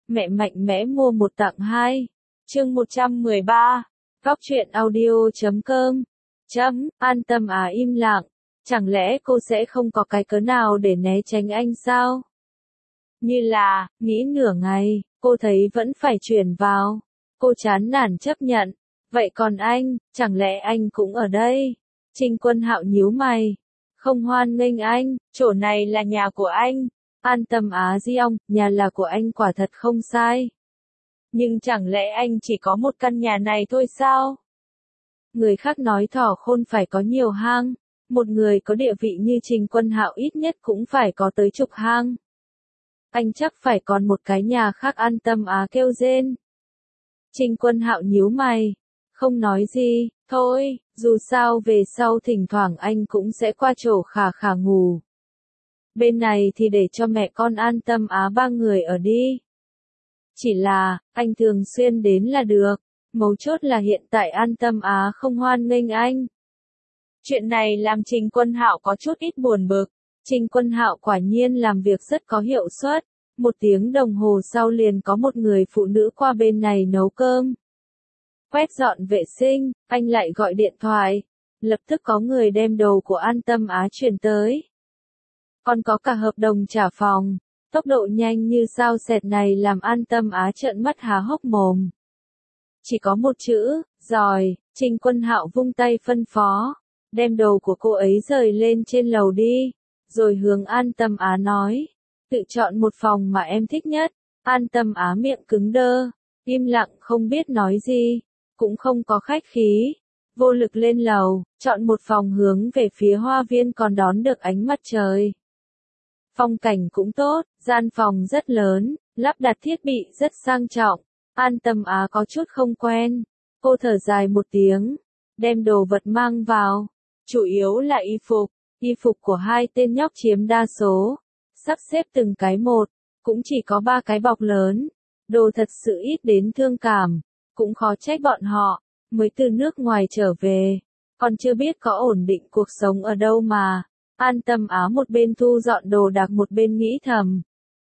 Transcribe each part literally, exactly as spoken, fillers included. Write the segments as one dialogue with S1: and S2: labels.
S1: Mẹ mạnh mẽ mua một tặng hai. Chương một trăm mười ba. Góc truyện audio chấm com. Chấm, an tâm à im lặng. Chẳng lẽ cô sẽ không có cái cớ nào để né tránh anh sao? Như là, nghĩ nửa ngày, cô thấy vẫn phải chuyển vào. Cô chán nản chấp nhận. Vậy còn anh, chẳng lẽ anh cũng ở đây? Trình Quân Hạo nhíu mày. Không hoan nghênh anh, chỗ này là nhà của anh. An tâm á Di ông, nhà là của anh quả thật không sai. Nhưng chẳng lẽ anh chỉ có một căn nhà này thôi sao? Người khác nói thỏ khôn phải có nhiều hang. Một người có địa vị như Trình Quân Hạo ít nhất cũng phải có tới chục hang. Anh chắc phải còn một cái nhà khác. An tâm á kêu rên. Trình Quân Hạo nhíu mày. Không nói gì, thôi, dù sao về sau thỉnh thoảng anh cũng sẽ qua chỗ khả khả ngủ. Bên này thì để cho mẹ con an tâm á ba người ở đi. Chỉ là, anh thường xuyên đến là được, mấu chốt là hiện tại an tâm á không hoan nghênh anh. Chuyện này làm Trình Quân Hạo có chút ít buồn bực. Trình Quân Hạo quả nhiên làm việc rất có hiệu suất. Một tiếng đồng hồ sau liền có một người phụ nữ qua bên này nấu cơm. Quét dọn vệ sinh, anh lại gọi điện thoại. Lập tức có người đem đồ của an tâm á chuyển tới. Còn có cả hợp đồng trả phòng. Tốc độ nhanh như sao xẹt này làm an tâm á trợn mắt há hốc mồm. Chỉ có một chữ, giỏi. Trình Quân Hạo vung tay phân phó. Đem đồ của cô ấy rời lên trên lầu đi. Rồi hướng an tâm á nói. Tự chọn một phòng mà em thích nhất. An tâm á miệng cứng đơ. Im lặng không biết nói gì. Cũng không có khách khí. Vô lực lên lầu, chọn một phòng hướng về phía hoa viên còn đón được ánh mặt trời. Phong cảnh cũng tốt, gian phòng rất lớn, lắp đặt thiết bị rất sang trọng. An tâm á có chút không quen. Cô thở dài một tiếng, đem đồ vật mang vào. Chủ yếu là y phục, y phục của hai tên nhóc chiếm đa số. Sắp xếp từng cái một, cũng chỉ có ba cái bọc lớn. Đồ thật sự ít đến thương cảm. Cũng khó trách bọn họ, mới từ nước ngoài trở về, còn chưa biết có ổn định cuộc sống ở đâu mà. An tâm á một bên thu dọn đồ đạc một bên nghĩ thầm.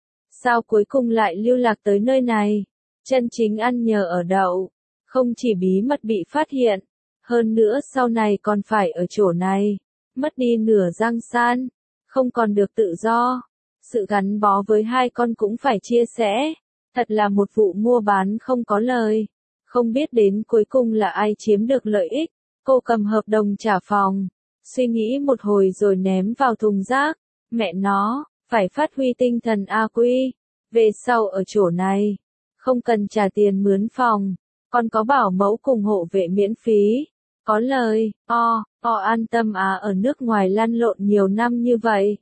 S1: Sao cuối cùng lại lưu lạc tới nơi này? Chân chính ăn nhờ ở đậu, không chỉ bí mật bị phát hiện, hơn nữa sau này còn phải ở chỗ này, mất đi nửa giang san, không còn được tự do. Sự gắn bó với hai con cũng phải chia sẻ, thật là một vụ mua bán không có lời. Không biết đến cuối cùng là ai chiếm được lợi ích. Cô cầm hợp đồng trả phòng. Suy nghĩ một hồi rồi ném vào thùng rác. Mẹ nó, phải phát huy tinh thần A Quy. Về sau ở chỗ này. Không cần trả tiền mướn phòng. Còn có bảo mẫu cùng hộ vệ miễn phí. Có lời, o, o an tâm á ở nước ngoài lăn lộn nhiều năm như vậy.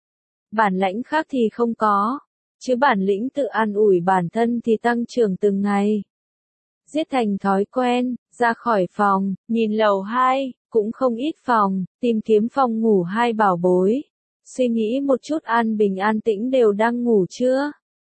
S1: Bản lãnh khác thì không có. Chứ bản lĩnh tự an ủi bản thân thì tăng trưởng từng ngày. Giết thành thói quen, ra khỏi phòng, nhìn lầu hai, cũng không ít phòng, tìm kiếm phòng ngủ hai bảo bối. Suy nghĩ một chút an bình an tĩnh đều đang ngủ chưa?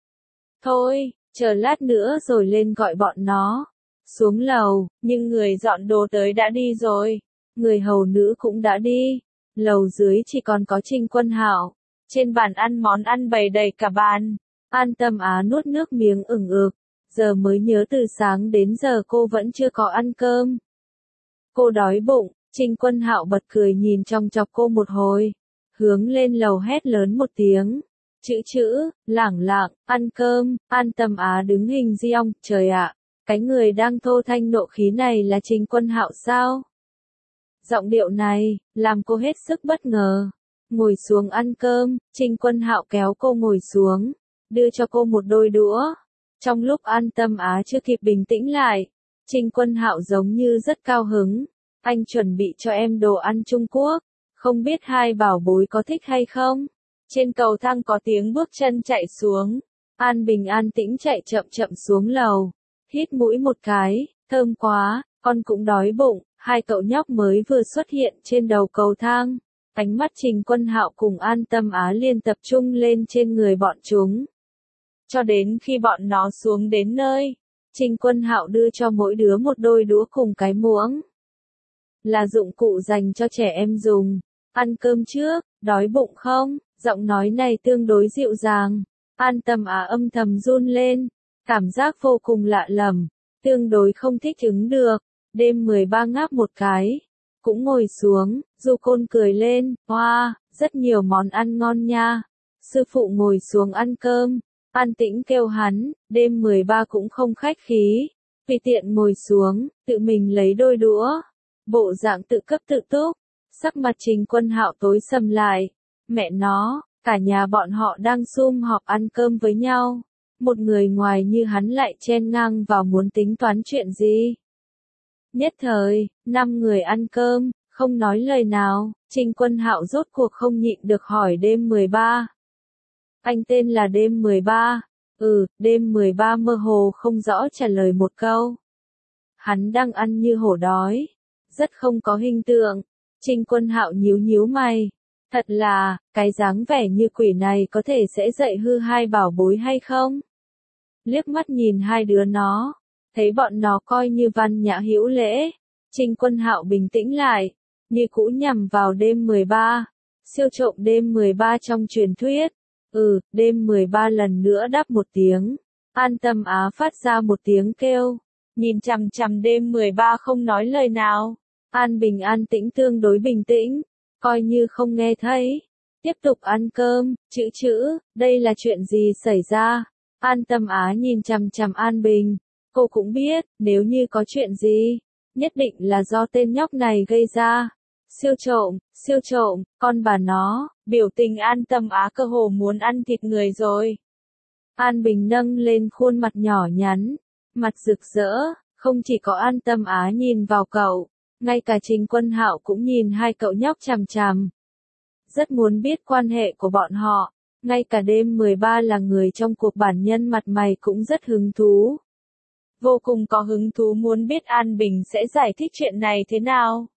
S1: Thôi, chờ lát nữa rồi lên gọi bọn nó. Xuống lầu, nhưng người dọn đồ tới đã đi rồi. Người hầu nữ cũng đã đi. Lầu dưới chỉ còn có Trình Quân Hạo. Trên bàn ăn món ăn bày đầy cả bàn. An tâm á nuốt nước miếng ửng ực. Giờ mới nhớ từ sáng đến giờ cô vẫn chưa có ăn cơm. Cô đói bụng. Trình Quân Hạo bật cười nhìn trong chọc cô một hồi. Hướng lên lầu hét lớn một tiếng. Chữ chữ, lẳng lặng, ăn cơm. An tâm á đứng hình di ong. Trời ạ, cái người đang thô thanh nộ khí này là Trình Quân Hạo sao? Giọng điệu này, làm cô hết sức bất ngờ. Ngồi xuống ăn cơm. Trình Quân Hạo kéo cô ngồi xuống. Đưa cho cô một đôi đũa. Trong lúc an tâm á chưa kịp bình tĩnh lại, Trình Quân Hạo giống như rất cao hứng. Anh chuẩn bị cho em đồ ăn Trung Quốc, không biết hai bảo bối có thích hay không? Trên cầu thang có tiếng bước chân chạy xuống. An bình an tĩnh chạy chậm chậm xuống lầu. Hít mũi một cái, thơm quá, con cũng đói bụng. Hai cậu nhóc mới vừa xuất hiện trên đầu cầu thang. Ánh mắt Trình Quân Hạo cùng an tâm á liền tập trung lên trên người bọn chúng. Cho đến khi bọn nó xuống đến nơi, Trình Quân Hạo đưa cho mỗi đứa một đôi đũa cùng cái muỗng. Là dụng cụ dành cho trẻ em dùng. Ăn cơm trước, đói bụng không? Giọng nói này tương đối dịu dàng. An tâm á âm thầm run lên. Cảm giác vô cùng lạ lẫm, tương đối không thích ứng được. Đêm mười ba ngáp một cái, cũng ngồi xuống, Du Côn cười lên, hoa, wow, rất nhiều món ăn ngon nha. Sư phụ ngồi xuống ăn cơm, An Tĩnh kêu hắn, đêm mười ba cũng không khách khí, tùy tiện ngồi xuống, tự mình lấy đôi đũa, bộ dạng tự cấp tự túc. Sắc mặt Trình Quân Hạo tối sầm lại, mẹ nó, cả nhà bọn họ đang sum họp ăn cơm với nhau, một người ngoài như hắn lại chen ngang vào muốn tính toán chuyện gì. Nhất thời, năm người ăn cơm, không nói lời nào, Trình Quân Hạo rốt cuộc không nhịn được hỏi đêm mười ba. Anh tên là đêm mười ba, ừ, đêm mười ba mơ hồ không rõ trả lời một câu. Hắn đang ăn như hổ đói, rất không có hình tượng. Trình Quân Hạo nhíu nhíu mày, thật là, cái dáng vẻ như quỷ này có thể sẽ dạy hư hai bảo bối hay không? Liếc mắt nhìn hai đứa nó, thấy bọn nó coi như văn nhã hữu lễ, Trình Quân Hạo bình tĩnh lại, như cũ nhằm vào đêm mười ba, siêu trộm đêm mười ba trong truyền thuyết. Ừ, đêm mười ba lần nữa đáp một tiếng, An Tâm Á phát ra một tiếng kêu, nhìn chằm chằm đêm mười ba không nói lời nào. An Bình an tĩnh tương đối bình tĩnh, coi như không nghe thấy, tiếp tục ăn cơm, chữ chữ, đây là chuyện gì xảy ra? An Tâm Á nhìn chằm chằm An Bình, cô cũng biết, nếu như có chuyện gì, nhất định là do tên nhóc này gây ra. Siêu trộm, siêu trộm, con bà nó, biểu tình An Tâm Á cơ hồ muốn ăn thịt người rồi. An Bình nâng lên khuôn mặt nhỏ nhắn, mặt rực rỡ, không chỉ có An Tâm Á nhìn vào cậu, ngay cả Trình Quân Hạo cũng nhìn hai cậu nhóc chằm chằm. Rất muốn biết quan hệ của bọn họ, ngay cả đêm mười ba là người trong cuộc bản nhân mặt mày cũng rất hứng thú. Vô cùng có hứng thú muốn biết An Bình sẽ giải thích chuyện này thế nào.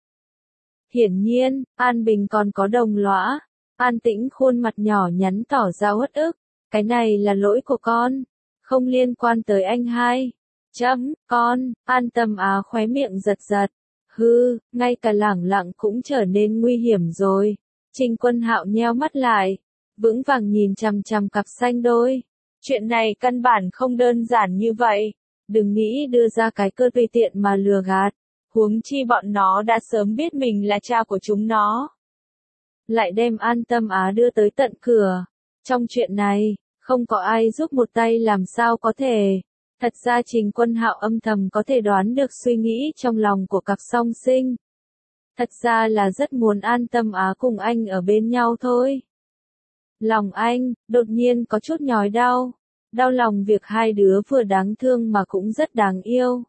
S1: Hiển nhiên, An Bình còn có đồng lõa. An Tĩnh khuôn mặt nhỏ nhắn tỏ ra uất ức. Cái này là lỗi của con, không liên quan tới anh hai. Chấm, con, An Tâm Á khóe miệng giật giật. Hư, ngay cả lẳng lặng cũng trở nên nguy hiểm rồi. Trình Quân Hạo nheo mắt lại, vững vàng nhìn chằm chằm cặp xanh đôi. Chuyện này căn bản không đơn giản như vậy. Đừng nghĩ đưa ra cái cơ tùy tiện mà lừa gạt. Huống chi bọn nó đã sớm biết mình là cha của chúng nó. Lại đem An Tâm Á đưa tới tận cửa. Trong chuyện này, không có ai giúp một tay làm sao có thể. Thật ra Trình Quân Hạo âm thầm có thể đoán được suy nghĩ trong lòng của cặp song sinh. Thật ra là rất muốn An Tâm Á cùng anh ở bên nhau thôi. Lòng anh, đột nhiên có chút nhói đau. Đau lòng việc hai đứa vừa đáng thương mà cũng rất đáng yêu.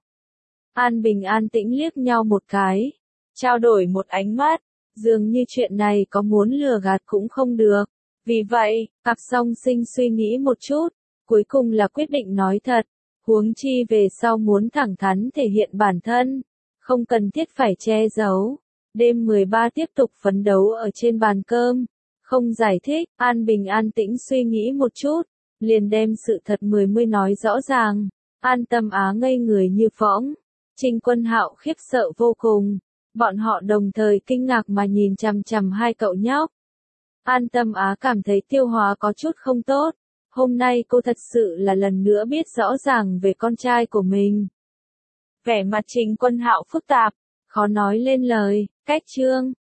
S1: An Bình an tĩnh liếc nhau một cái, trao đổi một ánh mắt, dường như chuyện này có muốn lừa gạt cũng không được. Vì vậy, cặp song sinh suy nghĩ một chút, cuối cùng là quyết định nói thật, huống chi về sau muốn thẳng thắn thể hiện bản thân, không cần thiết phải che giấu. Đêm mười ba tiếp tục phấn đấu ở trên bàn cơm, không giải thích, An Bình an tĩnh suy nghĩ một chút, liền đem sự thật mười mươi nói rõ ràng. An Tâm Á ngây người như phỗng. Trình Quân Hạo khiếp sợ vô cùng, bọn họ đồng thời kinh ngạc mà nhìn chằm chằm hai cậu nhóc. An Tâm Á cảm thấy tiêu hóa có chút không tốt, hôm nay cô thật sự là lần nữa biết rõ ràng về con trai của mình. Vẻ mặt Trình Quân Hạo phức tạp, khó nói lên lời, cách chương.